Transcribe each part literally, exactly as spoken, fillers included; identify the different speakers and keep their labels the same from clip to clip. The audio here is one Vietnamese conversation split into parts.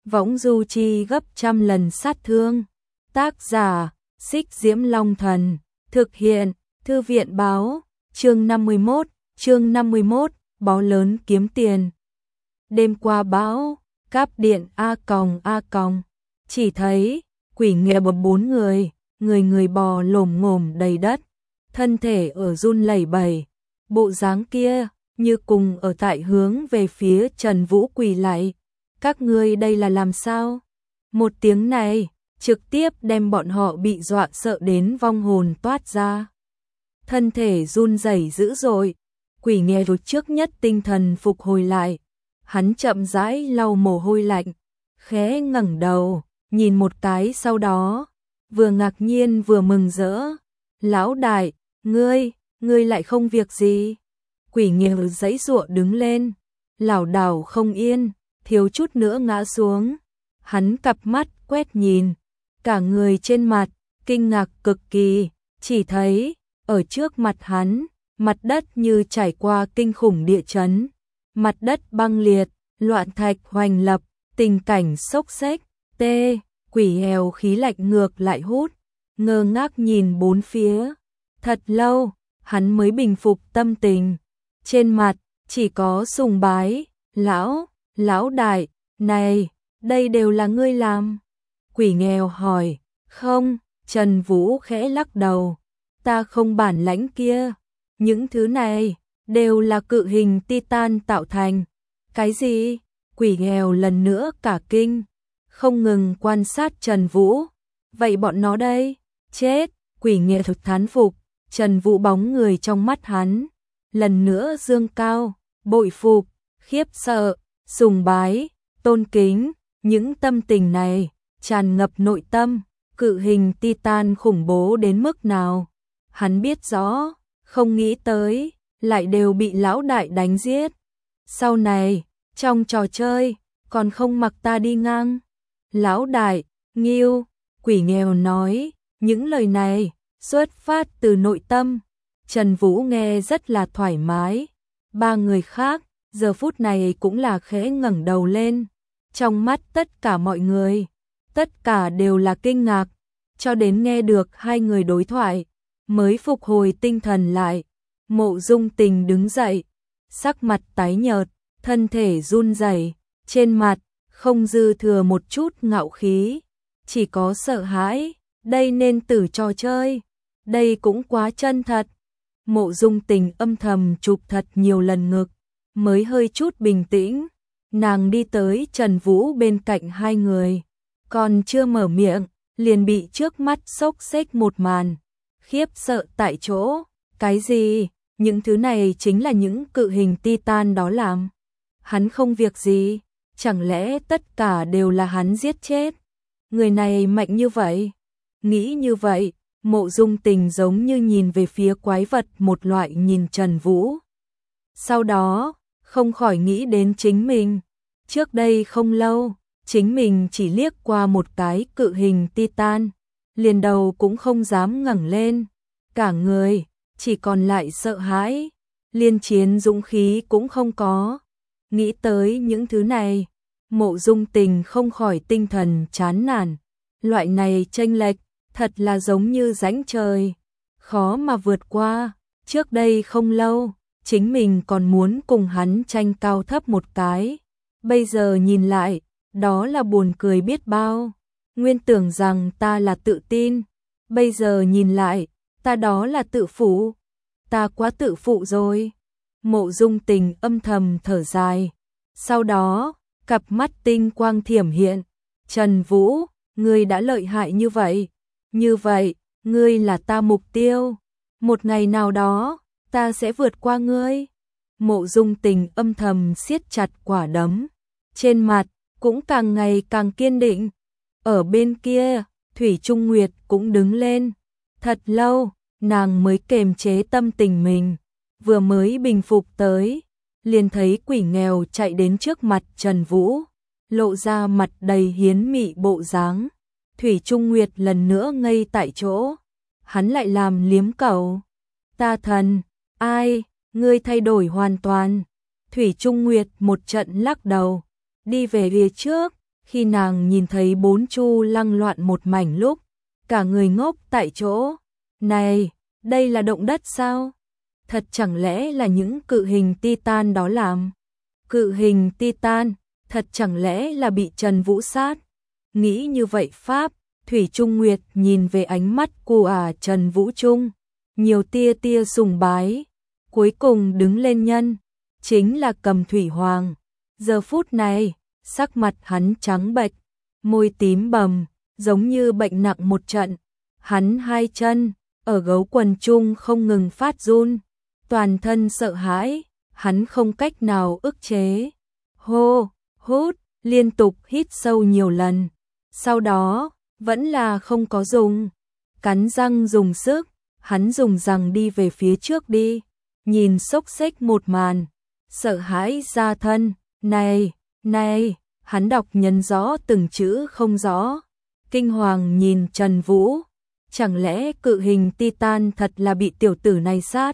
Speaker 1: võng du chi gấp trăm lần sát thương. Tác giả, Xích Diễm Long Thần, thực hiện, Thư viện Báo, chương năm mươi mốt, chương năm mươi mốt, báo lớn kiếm tiền. Đêm qua bão, cáp điện a còng a còng, chỉ thấy quỷ nghèo bập bốn người, người người bò lồm ngồm đầy đất, thân thể ở run lẩy bẩy, bộ dáng kia như cùng ở tại hướng về phía Trần Vũ quỳ lạy. Các ngươi đây là làm sao? Một tiếng này trực tiếp đem bọn họ bị dọa sợ đến vong hồn toát ra. Thân thể run rẩy dữ dội, quỷ nghèo rụt trước nhất tinh thần phục hồi lại. Hắn chậm rãi lau mồ hôi lạnh, khẽ ngẩng đầu, nhìn một cái sau đó, vừa ngạc nhiên vừa mừng rỡ. Lão đại, ngươi, ngươi lại không việc gì? Quỷ nghèo giãy giụa đứng lên, lảo đảo không yên, thiếu chút nữa ngã xuống. Hắn cặp mắt quét nhìn, cả người trên mặt, kinh ngạc cực kỳ, chỉ thấy, ở trước mặt hắn, mặt đất như trải qua kinh khủng địa chấn. Mặt đất băng liệt, loạn thạch hoành lập, tình cảnh xốc xếch, tê, quỷ nghèo khí lạnh ngược lại hút, ngơ ngác nhìn bốn phía. Thật lâu, hắn mới bình phục tâm tình, trên mặt chỉ có sùng bái. Lão, lão đại, này, đây đều là ngươi làm? Quỷ nghèo hỏi. Không, Trần Vũ khẽ lắc đầu, ta không bản lãnh kia, những thứ này đều là cự hình Titan tạo thành. Cái gì? Quỷ nghèo lần nữa cả kinh, không ngừng quan sát Trần Vũ. Vậy bọn nó đây? Chết! Quỷ nghèo thực thán phục, Trần Vũ bóng người trong mắt hắn, lần nữa dương cao, bội phục, khiếp sợ, sùng bái, tôn kính, những tâm tình này tràn ngập nội tâm. Cự hình Titan khủng bố đến mức nào? Hắn biết rõ, không nghĩ tới, lại đều bị lão đại đánh giết. Sau này, trong trò chơi, còn không mặc ta đi ngang. Lão đại, nghiêu, quỷ nghèo nói, những lời này, xuất phát từ nội tâm. Trần Vũ nghe rất là thoải mái. Ba người khác, giờ phút này cũng là khẽ ngẩng đầu lên. Trong mắt tất cả mọi người, tất cả đều là kinh ngạc, cho đến nghe được hai người đối thoại, mới phục hồi tinh thần lại. Mộ Dung Tình đứng dậy, sắc mặt tái nhợt, thân thể run rẩy, trên mặt không dư thừa một chút ngạo khí, chỉ có sợ hãi. Đây nên tử trò chơi, đây cũng quá chân thật. Mộ Dung Tình âm thầm chụp thật nhiều lần ngực, mới hơi chút bình tĩnh. Nàng đi tới Trần Vũ bên cạnh hai người, còn chưa mở miệng, liền bị trước mắt xốc xếch một màn, khiếp sợ tại chỗ. Cái gì? Những thứ này chính là những cự hình Titan đó làm? Hắn không việc gì, chẳng lẽ tất cả đều là hắn giết chết? Người này mạnh như vậy? Nghĩ như vậy, Mộ Dung Tình giống như nhìn về phía quái vật một loại nhìn Trần Vũ. Sau đó, không khỏi nghĩ đến chính mình. Trước đây không lâu, chính mình chỉ liếc qua một cái cự hình Titan, liền đầu cũng không dám ngẩng lên. Cả người chỉ còn lại sợ hãi, liên chiến dũng khí cũng không có. Nghĩ tới những thứ này, Mộ Dung Tình không khỏi tinh thần chán nản. Loại này chênh lệch, thật là giống như rãnh trời, khó mà vượt qua. Trước đây không lâu, chính mình còn muốn cùng hắn tranh cao thấp một cái. Bây giờ nhìn lại, đó là buồn cười biết bao. Nguyên tưởng rằng ta là tự tin, bây giờ nhìn lại, ta đó là tự phụ. Ta quá tự phụ rồi. Mộ Dung Tình âm thầm thở dài. Sau đó, cặp mắt tinh quang thiểm hiện. Trần Vũ, ngươi đã lợi hại như vậy. Như vậy, ngươi là ta mục tiêu. Một ngày nào đó, ta sẽ vượt qua ngươi. Mộ Dung Tình âm thầm siết chặt quả đấm, trên mặt cũng càng ngày càng kiên định. Ở bên kia, Thủy Trung Nguyệt cũng đứng lên. Thật lâu, nàng mới kềm chế tâm tình mình, vừa mới bình phục tới, liền thấy quỷ nghèo chạy đến trước mặt Trần Vũ, lộ ra mặt đầy hiến mị bộ dáng. Thủy Trung Nguyệt lần nữa ngây tại chỗ, hắn lại làm liếm cầu. Ta thần, ai, ngươi thay đổi hoàn toàn. Thủy Trung Nguyệt một trận lắc đầu, đi về phía trước, Khi nàng nhìn thấy bốn chu lăng loạn một mảnh lúc, cả người ngốc tại chỗ. Này, đây là động đất sao? Thật chẳng lẽ là những cự hình Titan đó làm? Cự hình Titan, thật chẳng lẽ là bị Trần Vũ sát? Nghĩ như vậy Pháp, Thủy Trung Nguyệt nhìn về ánh mắt của à Trần Vũ Trung, nhiều tia tia sùng bái, cuối cùng đứng lên nhân, chính là Cầm Thủy Hoàng. Giờ phút này, sắc mặt hắn trắng bệch, môi tím bầm, giống như bệnh nặng một trận. Hắn hai chân, ở gấu quần trung không ngừng phát run, toàn thân sợ hãi, hắn không cách nào ức chế. Hô, hút, liên tục hít sâu nhiều lần. Sau đó, vẫn là không có dùng. Cắn răng dùng sức, hắn dùng răng đi về phía trước đi. Nhìn xốc xếch một màn, sợ hãi ra thân. Này, này, hắn đọc nhấn rõ từng chữ không rõ. Kinh hoàng nhìn Trần Vũ. Chẳng lẽ cự hình Titan thật là bị tiểu tử này sát?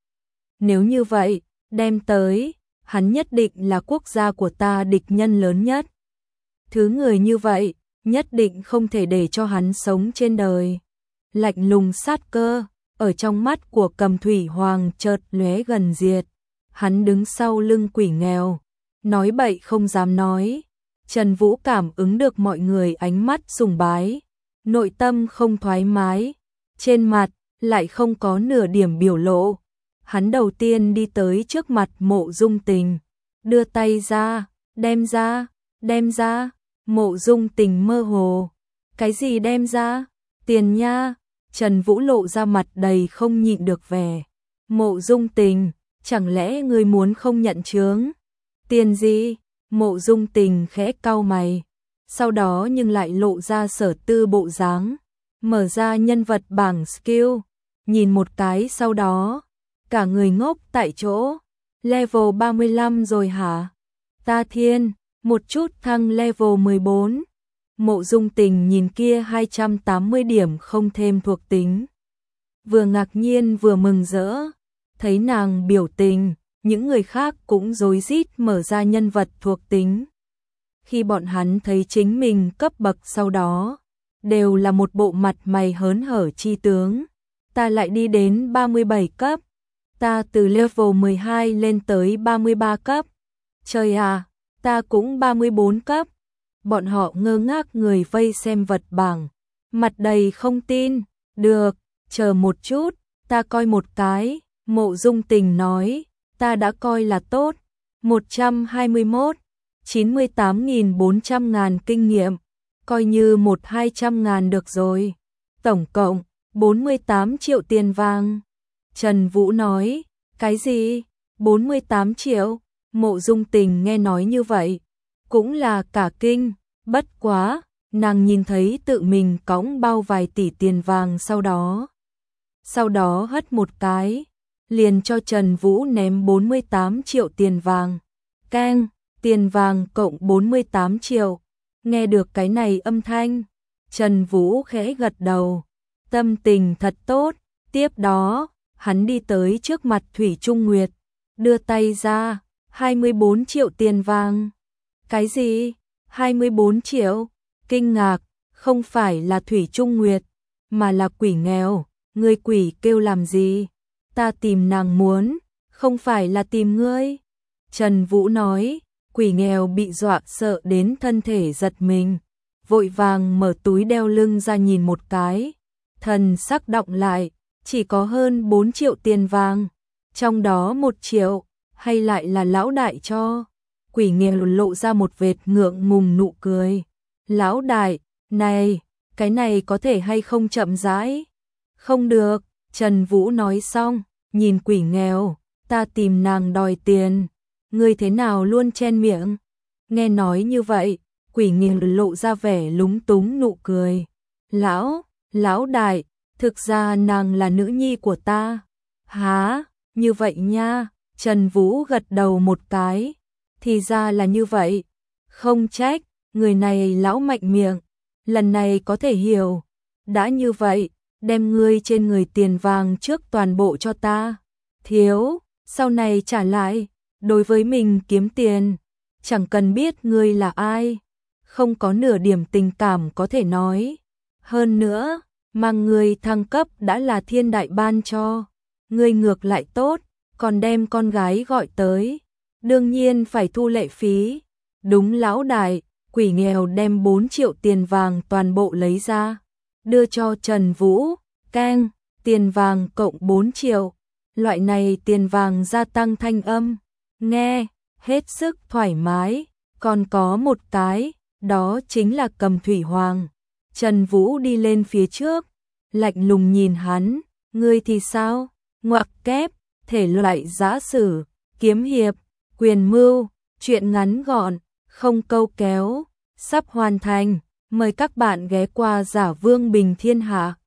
Speaker 1: Nếu như vậy, đem tới, hắn nhất định là quốc gia của ta địch nhân lớn nhất. Thứ người như vậy, nhất định không thể để cho hắn sống trên đời. Lạnh lùng sát cơ, ở trong mắt của Cầm Thủy Hoàng chợt lóe gần diệt. Hắn đứng sau lưng quỷ nghèo, nói bậy không dám nói. Trần Vũ cảm ứng được mọi người ánh mắt sùng bái, nội tâm không thoải mái, trên mặt lại không có nửa điểm biểu lộ. Hắn đầu tiên đi tới trước mặt Mộ Dung Tình, đưa tay ra, đem ra, đem ra. Mộ Dung Tình mơ hồ, cái gì đem ra? Tiền nha. Trần Vũ lộ ra mặt đầy không nhịn được vẻ. Mộ Dung Tình, chẳng lẽ ngươi muốn không nhận chướng? Tiền gì? Mộ Dung Tình khẽ cau mày, sau đó nhưng lại lộ ra sở tư bộ dáng, mở ra nhân vật bảng skill, nhìn một cái sau đó, cả người ngốc tại chỗ. Level ba mươi lăm rồi hả? Ta thiên, một chút thăng level mười bốn. Mộ Dung Tình nhìn kia hai trăm tám mươi điểm không thêm thuộc tính, vừa ngạc nhiên vừa mừng rỡ. Thấy nàng biểu tình, những người khác cũng rối rít mở ra nhân vật thuộc tính. Khi bọn hắn thấy chính mình cấp bậc sau đó, đều là một bộ mặt mày hớn hở chi tướng. Ta lại đi đến ba mươi bảy cấp, ta từ level mười hai lên tới ba mươi ba cấp. Trời à, ta cũng ba mươi bốn cấp. Bọn họ ngơ ngác người vây xem vật bảng, mặt đầy không tin. Được, chờ một chút, ta coi một cái. Mộ Dung Tình nói, ta đã coi là tốt. một trăm hai mươi mốt, chín mươi tám nghìn bốn trăm ngàn kinh nghiệm, coi như một hai trăm ngàn được rồi. Tổng cộng, bốn mươi tám triệu tiền vàng. Trần Vũ nói, cái gì? bốn mươi tám triệu? Mộ Dung Tình nghe nói như vậy, cũng là cả kinh, bất quá, nàng nhìn thấy tự mình cõng bao vài tỷ tiền vàng sau đó. Sau đó hất một cái, liền cho Trần Vũ ném bốn mươi tám triệu tiền vàng. Keng, tiền vàng cộng bốn mươi tám triệu. Nghe được cái này âm thanh, Trần Vũ khẽ gật đầu, tâm tình thật tốt. Tiếp đó, hắn đi tới trước mặt Thủy Trung Nguyệt, đưa tay ra, hai mươi bốn triệu tiền vàng. Cái gì? hai mươi bốn triệu? Kinh ngạc, không phải là Thủy Trung Nguyệt, mà là quỷ nghèo. Ngươi quỷ kêu làm gì? Ta tìm nàng muốn, không phải là tìm ngươi. Trần Vũ nói, quỷ nghèo bị dọa sợ đến thân thể giật mình, vội vàng mở túi đeo lưng ra nhìn một cái, thần sắc đọng lại, chỉ có hơn bốn triệu tiền vàng, trong đó một triệu, hay lại là lão đại cho. Quỷ nghèo lộ ra một vệt ngượng ngùng nụ cười. Lão đại, này, cái này có thể hay không chậm rãi? Không được, Trần Vũ nói xong, nhìn quỷ nghèo, ta tìm nàng đòi tiền, ngươi thế nào luôn chen miệng? Nghe nói như vậy, quỷ nghèo lộ ra vẻ lúng túng nụ cười. Lão, lão đại, thực ra nàng là nữ nhi của ta. Hả, như vậy nha. Trần Vũ gật đầu một cái, thì ra là như vậy. Không trách, người này lão mạnh miệng, lần này có thể hiểu. Đã như vậy, đem ngươi trên người tiền vàng trước toàn bộ cho ta. Thiếu, sau này trả lại. Đối với mình kiếm tiền, chẳng cần biết ngươi là ai. không có nửa điểm tình cảm có thể nói. Hơn nữa, mà người thăng cấp đã là thiên đại ban cho, ngươi ngược lại tốt, còn đem con gái gọi tới, đương nhiên phải thu lệ phí. Đúng lão đại, quỷ nghèo đem bốn triệu tiền vàng toàn bộ lấy ra, đưa cho Trần Vũ, keng, tiền vàng cộng bốn triệu, loại này tiền vàng gia tăng thanh âm, nghe, hết sức thoải mái, còn có một cái, đó chính là Cầm Thủy Hoàng. Trần Vũ đi lên phía trước, lạnh lùng nhìn hắn, ngươi thì sao? Ngoặc kép, thể loại giã sử, kiếm hiệp, quyền mưu, truyện ngắn gọn, không câu kéo, sắp hoàn thành, mời các bạn ghé qua Giả Vương Bình Thiên Hạ.